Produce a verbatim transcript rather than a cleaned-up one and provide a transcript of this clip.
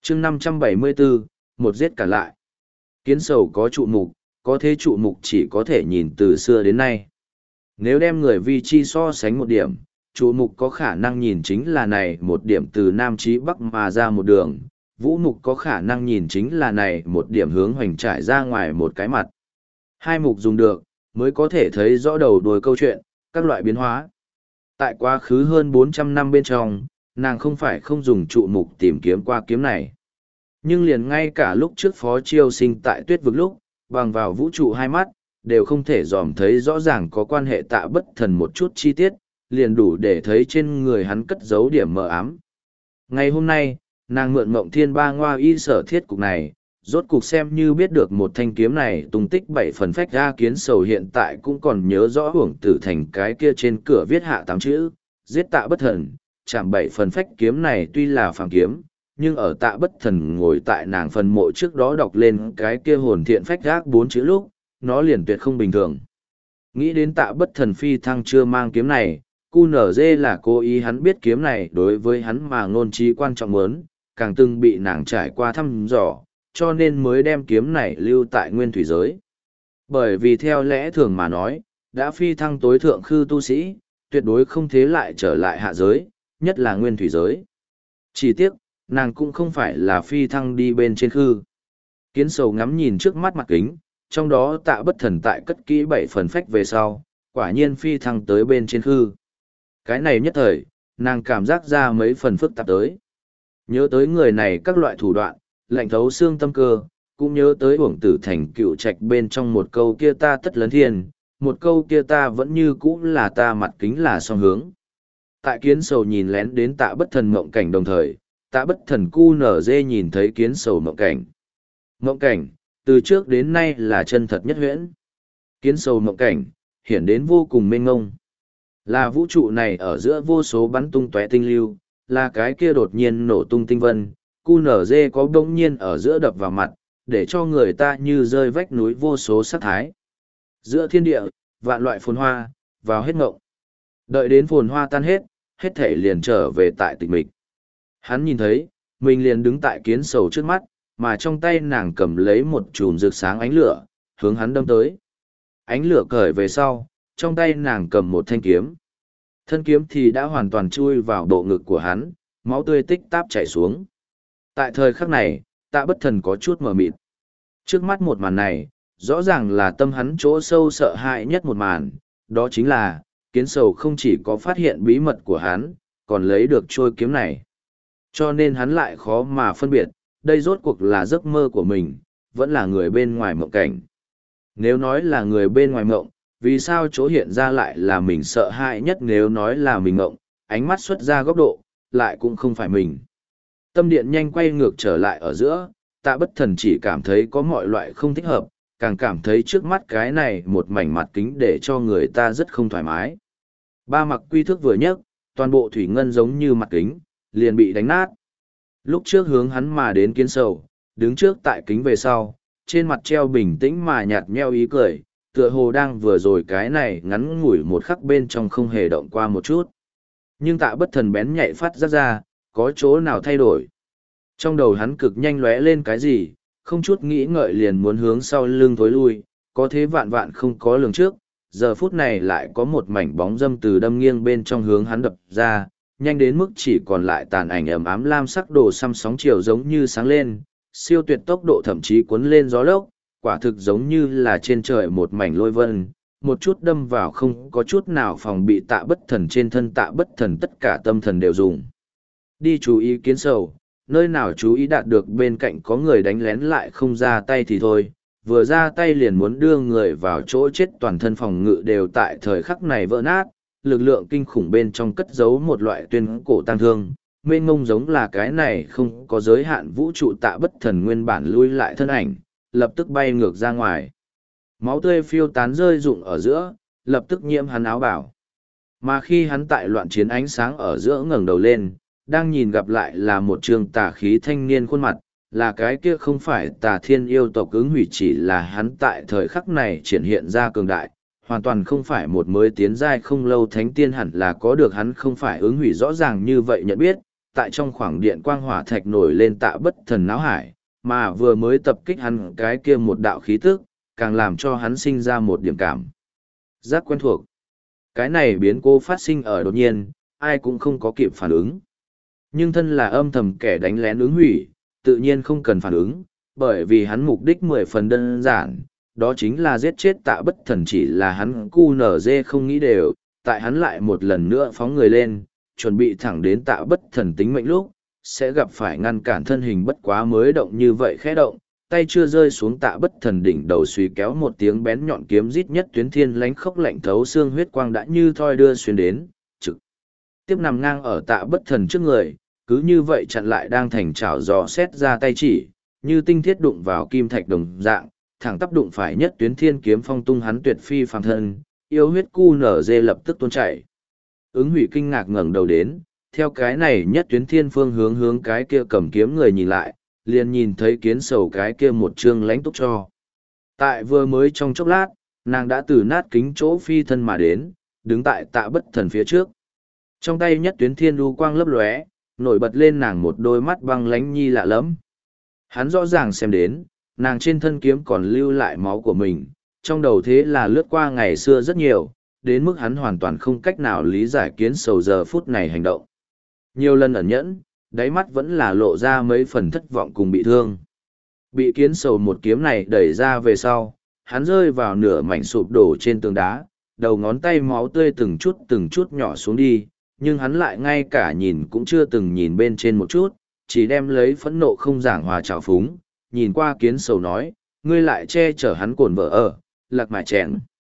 chương năm trăm bảy mươi bốn, một giết cả lại. Kiến sầu có trụ mục, có thế trụ mục chỉ có thể nhìn từ xưa đến nay. Nếu đem người vi chi so sánh một điểm, trụ mục có khả năng nhìn chính là này một điểm từ Nam chí Bắc mà ra một đường, vũ mục có khả năng nhìn chính là này một điểm hướng hoành trải ra ngoài một cái mặt. Hai mục dùng được, mới có thể thấy rõ đầu đuôi câu chuyện, các loại biến hóa. Tại quá khứ hơn bốn trăm năm bên trong, nàng không phải không dùng trụ mục tìm kiếm qua kiếm này. Nhưng liền ngay cả lúc trước Phó Chiêu Sinh tại Tuyết Vực lúc, bằng vào vũ trụ hai mắt, đều không thể dòm thấy rõ ràng có quan hệ Tạ Bất Thần một chút chi tiết, liền đủ để thấy trên người hắn cất giấu điểm mờ ám. Ngày hôm nay, nàng mượn Mộng Thiên Ba Ngoa y sở thiết cục này, rốt cục xem như biết được một thanh kiếm này tung tích bảy phần phách ra. Kiến sầu hiện tại cũng còn nhớ rõ hưởng tử thành cái kia trên cửa viết hạ tám chữ, giết Tạ Bất Thần, chạm bảy phần phách kiếm này tuy là phàm kiếm, nhưng ở Tạ Bất Thần ngồi tại nàng phần mộ trước đó đọc lên cái kia hồn thiện phách gác bốn chữ lúc, nó liền tuyệt không bình thường. Nghĩ đến Tạ Bất Thần phi thăng chưa mang kiếm này, cu nở dê là cố ý hắn biết kiếm này đối với hắn mà ngôn trí quan trọng muốn, càng từng bị nàng trải qua thăm dò, cho nên mới đem kiếm này lưu tại nguyên thủy giới. Bởi vì theo lẽ thường mà nói, đã phi thăng tối thượng khư tu sĩ, tuyệt đối không thế lại trở lại hạ giới, nhất là nguyên thủy giới. Chỉ tiếc, nàng cũng không phải là phi thăng đi bên trên khư. Kiến sầu ngắm nhìn trước mắt mặt kính, trong đó Tạ Bất Thần tại cất kỹ bảy phần phách về sau, quả nhiên phi thăng tới bên trên khư. Cái này nhất thời, nàng cảm giác ra mấy phần phức tạp tới. Nhớ tới người này các loại thủ đoạn, lạnh thấu xương tâm cơ, cũng nhớ tới uổng tử thành cựu trạch bên trong một câu kia ta tất lấn thiên, một câu kia ta vẫn như cũ là ta mặt kính là song hướng. Tại kiến sầu nhìn lén đến Tạ Bất Thần mộng cảnh đồng thời, Tạ Bất Thần cu nở dê nhìn thấy kiến sầu mộng cảnh. Mộng cảnh, từ trước đến nay là chân thật nhất huyễn. Kiến sầu mộng cảnh, hiển đến vô cùng mênh ngông. Là vũ trụ này ở giữa vô số bắn tung tóe tinh lưu, là cái kia đột nhiên nổ tung tinh vân, cu nở dê có bỗng nhiên ở giữa đập vào mặt, để cho người ta như rơi vách núi vô số sát thái. Giữa thiên địa, vạn loại phồn hoa, vào hết ngộng. Đợi đến phồn hoa tan hết, hết thể liền trở về tại tịch mịch. Hắn nhìn thấy, mình liền đứng tại kiến sầu trước mắt, mà trong tay nàng cầm lấy một chùm rực sáng ánh lửa, hướng hắn đâm tới. Ánh lửa cởi về sau, trong tay nàng cầm một thanh kiếm. Thân kiếm thì đã hoàn toàn chui vào bộ ngực của hắn, máu tươi tích táp chảy xuống. Tại thời khắc này, Tạ Bất Thần có chút mờ mịt. Trước mắt một màn này, rõ ràng là tâm hắn chỗ sâu sợ hãi nhất một màn, đó chính là, kiến sầu không chỉ có phát hiện bí mật của hắn, còn lấy được trôi kiếm này. Cho nên hắn lại khó mà phân biệt, đây rốt cuộc là giấc mơ của mình, vẫn là người bên ngoài mộng cảnh. Nếu nói là người bên ngoài mộng, vì sao chỗ hiện ra lại là mình sợ hãi nhất? Nếu nói là mình mộng, ánh mắt xuất ra góc độ, lại cũng không phải mình. Tâm điện nhanh quay ngược trở lại ở giữa, Tạ Bất Thần chỉ cảm thấy có mọi loại không thích hợp, càng cảm thấy trước mắt cái này một mảnh mặt kính để cho người ta rất không thoải mái. Ba mặc quy thước vừa nhấc, toàn bộ thủy ngân giống như mặt kính, liền bị đánh nát. Lúc trước hướng hắn mà đến kiến sầu, đứng trước tại kính về sau, trên mặt treo bình tĩnh mà nhạt nheo ý cười, tựa hồ đang vừa rồi cái này ngắn ngủi một khắc bên trong không hề động qua một chút. Nhưng Tạ Bất Thần bén nhạy phát ra ra, có chỗ nào thay đổi. Trong đầu hắn cực nhanh lóe lên cái gì, không chút nghĩ ngợi liền muốn hướng sau lưng thối lui, có thế vạn vạn không có lường trước, giờ phút này lại có một mảnh bóng dâm từ đâm nghiêng bên trong hướng hắn đập ra, nhanh đến mức chỉ còn lại tàn ảnh ẩm ám lam sắc đồ xăm sóng chiều giống như sáng lên, siêu tuyệt tốc độ thậm chí cuốn lên gió lốc, quả thực giống như là trên trời một mảnh lôi vân, một chút đâm vào không có chút nào phòng bị Tạ Bất Thần. Trên thân Tạ Bất Thần tất cả tâm thần đều dùng đi chú ý kiến sầu, nơi nào chú ý đạt được bên cạnh có người đánh lén lại không ra tay thì thôi, vừa ra tay liền muốn đưa người vào chỗ chết, toàn thân phòng ngự đều tại thời khắc này vỡ nát, lực lượng kinh khủng bên trong cất giấu một loại tuyên cổ tăng thương, mênh mông giống là cái này không có giới hạn vũ trụ. Tạ Bất Thần nguyên bản lui lại thân ảnh, lập tức bay ngược ra ngoài. Máu tươi phiêu tán rơi rụng ở giữa, lập tức nhiễm hắn áo bảo. Mà khi hắn tại loạn chiến ánh sáng ở giữa ngẩng đầu lên, đang nhìn gặp lại là một trường tà khí thanh niên khuôn mặt, là cái kia không phải Tà Thiên yêu tộc ứng hủy, chỉ là hắn tại thời khắc này triển hiện ra cường đại, hoàn toàn không phải một mới tiến giai không lâu thánh tiên hẳn là có được, hắn không phải ứng hủy rõ ràng như vậy nhận biết, tại trong khoảng điện quang hỏa thạch nổi lên Tạ Bất Thần não hải, mà vừa mới tập kích hắn cái kia một đạo khí tức, càng làm cho hắn sinh ra một điểm cảm giác quen thuộc. Cái này biến cố phát sinh ở đột nhiên, ai cũng không có kịp phản ứng. Nhưng thân là âm thầm kẻ đánh lén ứng hủy, tự nhiên không cần phản ứng, bởi vì hắn mục đích mười phần đơn giản, đó chính là giết chết Tạ Bất Thần. Chỉ là hắn cu nở dê không nghĩ đều, tại hắn lại một lần nữa phóng người lên, chuẩn bị thẳng đến Tạ Bất Thần tính mệnh lúc, sẽ gặp phải ngăn cản thân hình bất quá mới động như vậy khẽ động, tay chưa rơi xuống Tạ Bất Thần đỉnh đầu suy kéo một tiếng bén nhọn kiếm rít nhất tuyến thiên lánh khốc lạnh thấu xương huyết quang đã như thoi đưa xuyên đến, trực tiếp nằm ngang ở Tạ Bất Thần trước người, cứ như vậy chặn lại đang thành chảo dò xét ra tay chỉ, như tinh thiết đụng vào kim thạch đồng dạng, thẳng tắp đụng phải nhất tuyến thiên kiếm phong tung hắn tuyệt phi phàm thân, yêu huyết cu nở dê lập tức tuôn chảy. Ứng hủy kinh ngạc ngẩng đầu đến, theo cái này nhất tuyến thiên phương hướng hướng cái kia cầm kiếm người nhìn lại, liền nhìn thấy kiến sầu cái kia một trương lãnh túc cho. Tại vừa mới trong chốc lát, nàng đã từ nát kính chỗ phi thân mà đến, đứng tại Tạ Bất Thần phía trước. Trong tay nhất tuyến thiên lưu quang lấp lóe, nổi bật lên nàng một đôi mắt băng lánh nhi lạ lẫm. Hắn rõ ràng xem đến, nàng trên thân kiếm còn lưu lại máu của mình, trong đầu thế là lướt qua ngày xưa rất nhiều, đến mức hắn hoàn toàn không cách nào lý giải kiến sầu giờ phút này hành động. Nhiều lần ẩn nhẫn, đáy mắt vẫn là lộ ra mấy phần thất vọng cùng bị thương. Bị kiến sầu một kiếm này đẩy ra về sau, hắn rơi vào nửa mảnh sụp đổ trên tường đá, đầu ngón tay máu tươi từng chút từng chút nhỏ xuống đi, nhưng hắn lại ngay cả nhìn cũng chưa từng nhìn bên trên một chút, chỉ đem lấy phẫn nộ không giảng hòa trào phúng, nhìn qua kiến sầu nói, ngươi lại che chở hắn cồn vợ ở, lạc mải chèn.